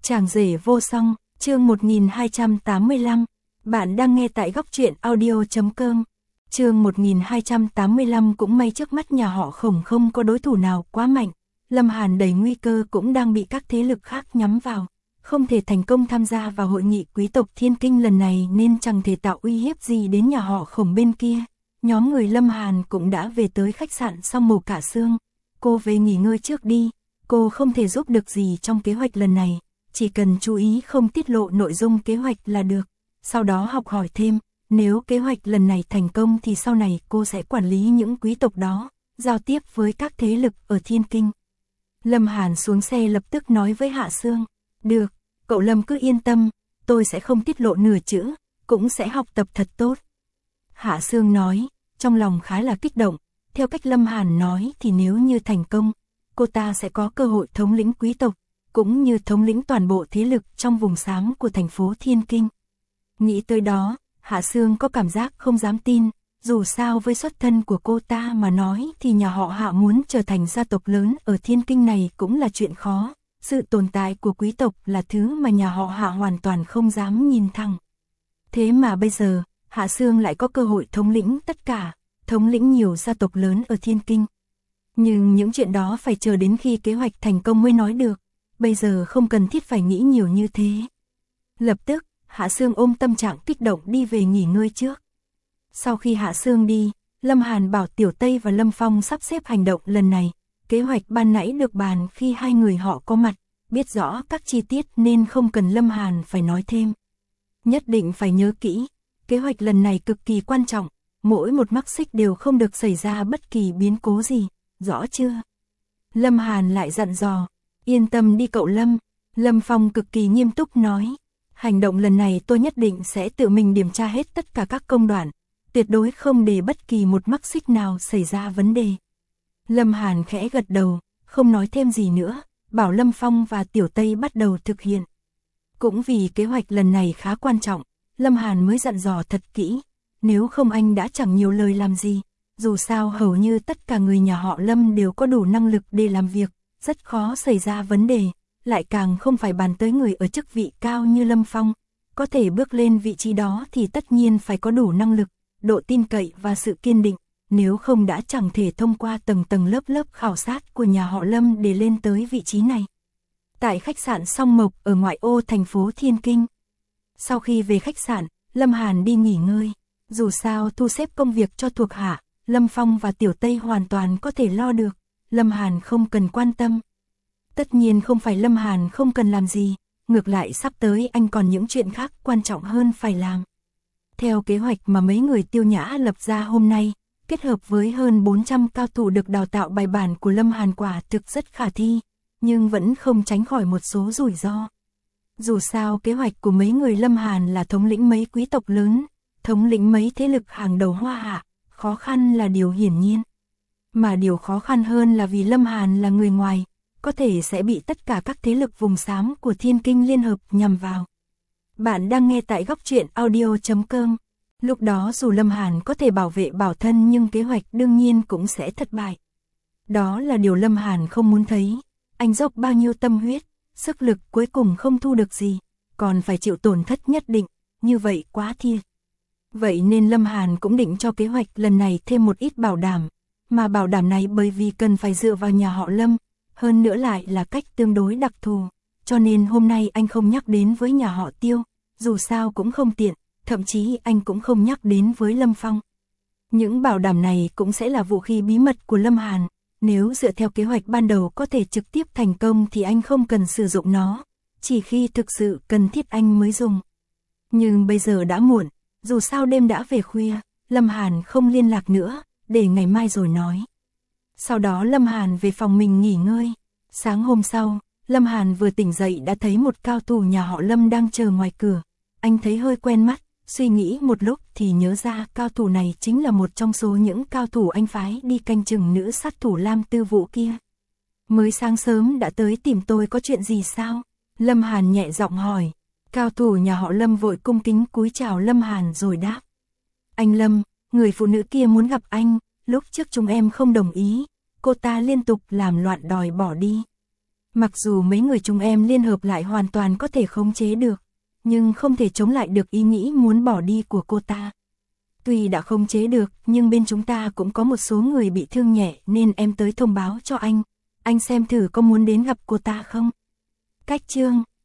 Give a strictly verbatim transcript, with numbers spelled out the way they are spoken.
Chàng rể vô song, chương một nghìn hai trăm tám mươi lăm. Bạn đang nghe tại góc truyện audio chấm com. Chương một nghìn hai trăm tám mươi lăm. Cũng may trước mắt nhà họ Khổng không có đối thủ nào quá mạnh. Lâm Hàn đầy nguy cơ cũng đang bị các thế lực khác nhắm vào, không thể thành công tham gia vào hội nghị quý tộc Thiên Kinh lần này nên chẳng thể tạo uy hiếp gì đến nhà họ Khổng bên kia. Nhóm người Lâm Hàn cũng đã về tới khách sạn xong Mộ Cả Sương. Cô về nghỉ ngơi trước đi, cô không thể giúp được gì trong kế hoạch lần này, chỉ cần chú ý không tiết lộ nội dung kế hoạch là được. Sau đó học hỏi thêm, nếu kế hoạch lần này thành công thì sau này cô sẽ quản lý những quý tộc đó, giao tiếp với các thế lực ở Thiên Kinh. Lâm Hàn xuống xe lập tức nói với Hạ Sương, được, cậu Lâm cứ yên tâm, tôi sẽ không tiết lộ nửa chữ, cũng sẽ học tập thật tốt. Hạ Sương nói, trong lòng khá là kích động, theo cách Lâm Hàn nói thì nếu như thành công, cô ta sẽ có cơ hội thống lĩnh quý tộc, cũng như thống lĩnh toàn bộ thế lực trong vùng xám của thành phố Thiên Kinh. Nghĩ tới đó, Hạ Sương có cảm giác không dám tin, dù sao với xuất thân của cô ta mà nói thì nhà họ Hạ muốn trở thành gia tộc lớn ở Thiên Kinh này cũng là chuyện khó. Sự tồn tại của quý tộc là thứ mà nhà họ Hạ hoàn toàn không dám nhìn thẳng. Thế mà bây giờ, Hạ Sương lại có cơ hội thống lĩnh tất cả, thống lĩnh nhiều gia tộc lớn ở Thiên Kinh. Nhưng những chuyện đó phải chờ đến khi kế hoạch thành công mới nói được, bây giờ không cần thiết phải nghĩ nhiều như thế. Lập tức, Hạ Sương ôm tâm trạng kích động đi về nghỉ ngơi trước. Sau khi Hạ Sương đi, Lâm Hàn bảo Tiểu Tây và Lâm Phong sắp xếp hành động lần này. Kế hoạch ban nãy được bàn khi hai người họ có mặt, biết rõ các chi tiết nên không cần Lâm Hàn phải nói thêm. Nhất định phải nhớ kỹ, kế hoạch lần này cực kỳ quan trọng, mỗi một mắc xích đều không được xảy ra bất kỳ biến cố gì, rõ chưa? Lâm Hàn lại dặn dò, yên tâm đi cậu Lâm. Lâm Phong cực kỳ nghiêm túc nói, hành động lần này tôi nhất định sẽ tự mình kiểm tra hết tất cả các công đoạn, tuyệt đối không để bất kỳ một mắc xích nào xảy ra vấn đề. Lâm Hàn khẽ gật đầu, không nói thêm gì nữa, bảo Lâm Phong và Tiểu Tây bắt đầu thực hiện. Cũng vì kế hoạch lần này khá quan trọng, Lâm Hàn mới dặn dò thật kỹ, nếu không anh đã chẳng nhiều lời làm gì, dù sao hầu như tất cả người nhà họ Lâm đều có đủ năng lực để làm việc, rất khó xảy ra vấn đề, lại càng không phải bàn tới người ở chức vị cao như Lâm Phong, có thể bước lên vị trí đó thì tất nhiên phải có đủ năng lực, độ tin cậy và sự kiên định. Nếu không đã chẳng thể thông qua tầng tầng lớp lớp khảo sát của nhà họ Lâm để lên tới vị trí này. Tại khách sạn Song Mộc ở ngoại ô thành phố Thiên Kinh. Sau khi về khách sạn, Lâm Hàn đi nghỉ ngơi. Dù sao thu xếp công việc cho thuộc hạ, Lâm Phong và Tiểu Tây hoàn toàn có thể lo được. Lâm Hàn không cần quan tâm. Tất nhiên không phải Lâm Hàn không cần làm gì, ngược lại sắp tới anh còn những chuyện khác quan trọng hơn phải làm. Theo kế hoạch mà mấy người Tiêu Nhã lập ra hôm nay, kết hợp với hơn bốn trăm cao thủ được đào tạo bài bản của Lâm Hàn quả thực rất khả thi, nhưng vẫn không tránh khỏi một số rủi ro. Dù sao kế hoạch của mấy người Lâm Hàn là thống lĩnh mấy quý tộc lớn, thống lĩnh mấy thế lực hàng đầu Hoa Hạ, khó khăn là điều hiển nhiên. Mà điều khó khăn hơn là vì Lâm Hàn là người ngoài, có thể sẽ bị tất cả các thế lực vùng xám của Thiên Kinh liên hợp nhằm vào. Bạn đang nghe tại góc truyện audio chấm com. Lúc đó dù Lâm Hàn có thể bảo vệ bảo thân nhưng kế hoạch đương nhiên cũng sẽ thất bại. Đó là điều Lâm Hàn không muốn thấy. Anh dốc bao nhiêu tâm huyết, sức lực cuối cùng không thu được gì, còn phải chịu tổn thất nhất định, như vậy quá thiệt. Vậy nên Lâm Hàn cũng định cho kế hoạch lần này thêm một ít bảo đảm, mà bảo đảm này bởi vì cần phải dựa vào nhà họ Lâm, hơn nữa lại là cách tương đối đặc thù, cho nên hôm nay anh không nhắc đến với nhà họ Tiêu, dù sao cũng không tiện. Thậm chí anh cũng không nhắc đến với Lâm Phong. Những bảo đảm này cũng sẽ là vũ khí bí mật của Lâm Hàn. Nếu dựa theo kế hoạch ban đầu có thể trực tiếp thành công thì anh không cần sử dụng nó. Chỉ khi thực sự cần thiết anh mới dùng. Nhưng bây giờ đã muộn. Dù sao đêm đã về khuya, Lâm Hàn không liên lạc nữa, để ngày mai rồi nói. Sau đó Lâm Hàn về phòng mình nghỉ ngơi. Sáng hôm sau, Lâm Hàn vừa tỉnh dậy đã thấy một cao thủ nhà họ Lâm đang chờ ngoài cửa. Anh thấy hơi quen mắt. Suy nghĩ một lúc thì nhớ ra cao thủ này chính là một trong số những cao thủ anh phái đi canh chừng nữ sát thủ Lam Tư Vũ kia. Mới sáng sớm đã tới tìm tôi có chuyện gì sao? Lâm Hàn nhẹ giọng hỏi. Cao thủ nhà họ Lâm vội cung kính cúi chào Lâm Hàn rồi đáp. Anh Lâm, người phụ nữ kia muốn gặp anh, lúc trước chúng em không đồng ý, cô ta liên tục làm loạn đòi bỏ đi. Mặc dù mấy người chúng em liên hợp lại hoàn toàn có thể khống chế được, nhưng không thể chống lại được ý nghĩ muốn bỏ đi của cô ta. Tuy đã khống chế được, nhưng bên chúng ta cũng có một số người bị thương nhẹ nên em tới thông báo cho anh. Anh xem thử có muốn đến gặp cô ta không? Cách chương